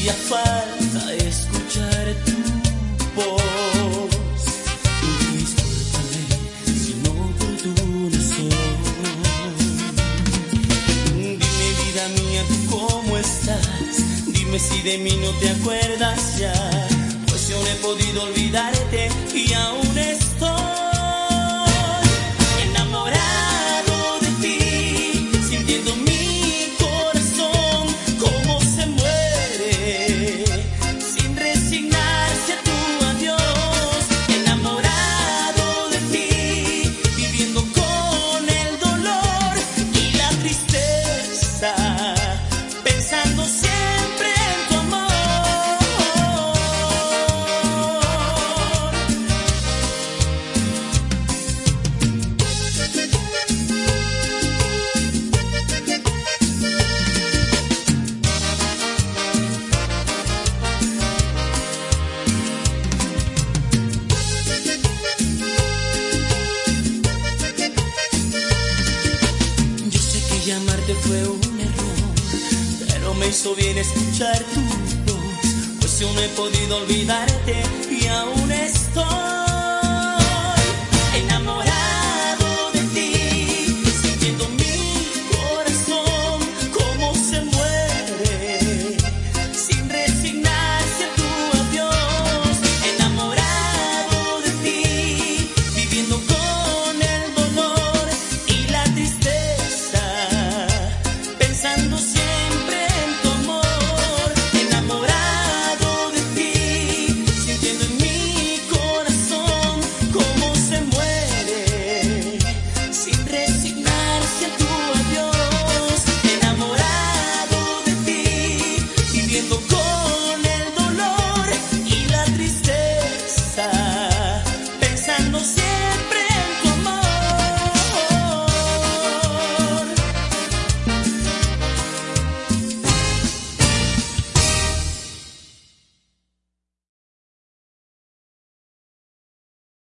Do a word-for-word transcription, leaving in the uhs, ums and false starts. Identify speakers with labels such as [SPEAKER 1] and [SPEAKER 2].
[SPEAKER 1] hacía falta escuchar tu voz. Discúlpame si no oportuno soy. Dime, vida mía, ¿tú cómo estás? Dime si de mí no te acuerdas ya, pues yo no he podido olvidarte y aún estoy enamorado de ti, sintiendo mi corazón como se muere, sin resignarse a tu adiós. Enamorado de ti, viviendo con el dolor y la tristeza, pensando siempre en tu amor. Yo sé que llamarte fue un error, pero me hizo bien escuchar tu voz, pues yo no he podido olvidarte y aún estoy